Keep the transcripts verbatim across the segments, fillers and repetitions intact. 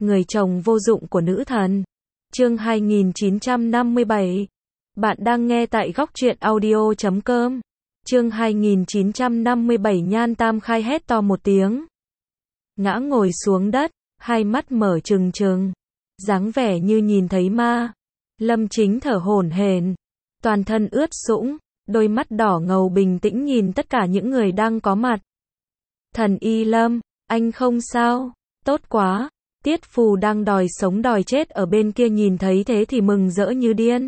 Người chồng vô dụng của nữ thần. Chương hai nghìn chín trăm năm mươi bảy. Bạn đang nghe tại góc truyện audio chấm com. Chương hai nghìn chín trăm năm mươi bảy. Nhan Tam Khai hét to một tiếng, ngã ngồi xuống đất, hai mắt mở trừng trừng, dáng vẻ như nhìn thấy ma. Lâm Chính thở hổn hển, toàn thân ướt sũng, đôi mắt đỏ ngầu bình tĩnh nhìn tất cả những người đang có mặt. Thần Y Lâm, anh không sao? Tốt quá. Tiết Phù đang đòi sống đòi chết ở bên kia nhìn thấy thế thì mừng rỡ như điên.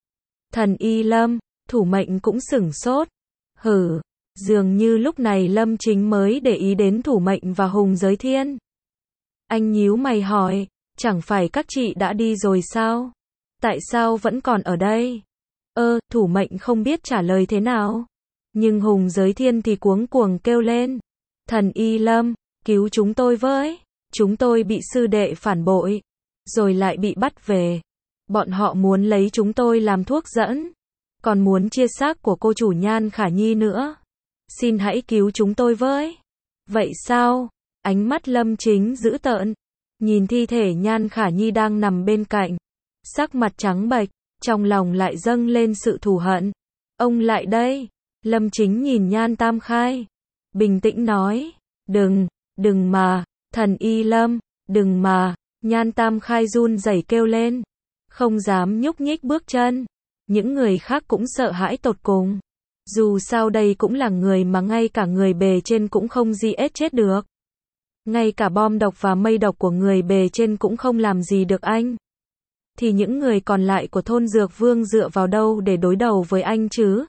Thần Y Lâm, Thủ Mệnh cũng sửng sốt. Hử, dường như lúc này Lâm Chính mới để ý đến Thủ Mệnh và Hùng Giới Thiên. Anh nhíu mày hỏi, chẳng phải các chị đã đi rồi sao? Tại sao vẫn còn ở đây? Ơ, Thủ Mệnh không biết trả lời thế nào. Nhưng Hùng Giới Thiên thì cuống cuồng kêu lên. Thần Y Lâm, cứu chúng tôi với. Chúng tôi bị sư đệ phản bội, rồi lại bị bắt về. Bọn họ muốn lấy chúng tôi làm thuốc dẫn, còn muốn chia xác của cô chủ Nhan Khả Nhi nữa. Xin hãy cứu chúng tôi với. Vậy sao? Ánh mắt Lâm Chính dữ tợn, nhìn thi thể Nhan Khả Nhi đang nằm bên cạnh, sắc mặt trắng bệch, trong lòng lại dâng lên sự thù hận. Ông lại đây. Lâm Chính nhìn Nhan Tam Khai, bình tĩnh nói, đừng, đừng mà. Thần Y Lâm, đừng mà. Nhan Tam Khai run rẩy kêu lên, không dám nhúc nhích bước chân. Những người khác cũng sợ hãi tột cùng. Dù sao đây cũng là người mà ngay cả người bề trên cũng không gì ết chết được. Ngay cả bom độc và mây độc của người bề trên cũng không làm gì được anh. Thì những người còn lại của thôn Dược Vương dựa vào đâu để đối đầu với anh chứ?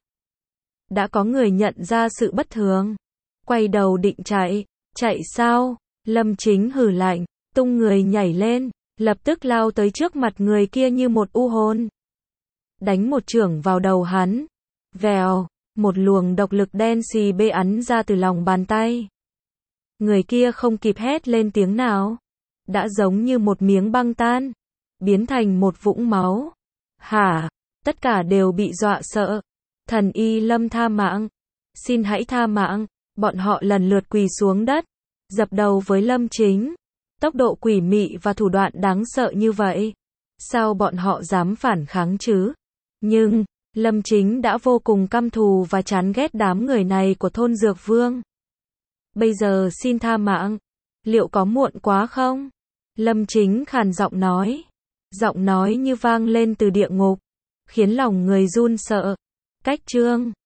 Đã có người nhận ra sự bất thường, quay đầu định chạy. Chạy sao? Lâm Chính hừ lạnh, tung người nhảy lên, lập tức lao tới trước mặt người kia như một u hồn. Đánh một chưởng vào đầu hắn. Vèo, một luồng độc lực đen xì bê ắn ra từ lòng bàn tay. Người kia không kịp hét lên tiếng nào, đã giống như một miếng băng tan, biến thành một vũng máu. Hả? Tất cả đều bị dọa sợ. Thần Y Lâm tha mạng. Xin hãy tha mạng. Bọn họ lần lượt quỳ xuống đất, dập đầu với Lâm Chính. Tốc độ quỷ mị và thủ đoạn đáng sợ như vậy, sao bọn họ dám phản kháng chứ? Nhưng, Lâm Chính đã vô cùng căm thù và chán ghét đám người này của thôn Dược Vương. Bây giờ xin tha mạng, liệu có muộn quá không? Lâm Chính khàn giọng nói. Giọng nói như vang lên từ địa ngục, khiến lòng người run sợ. Cách chương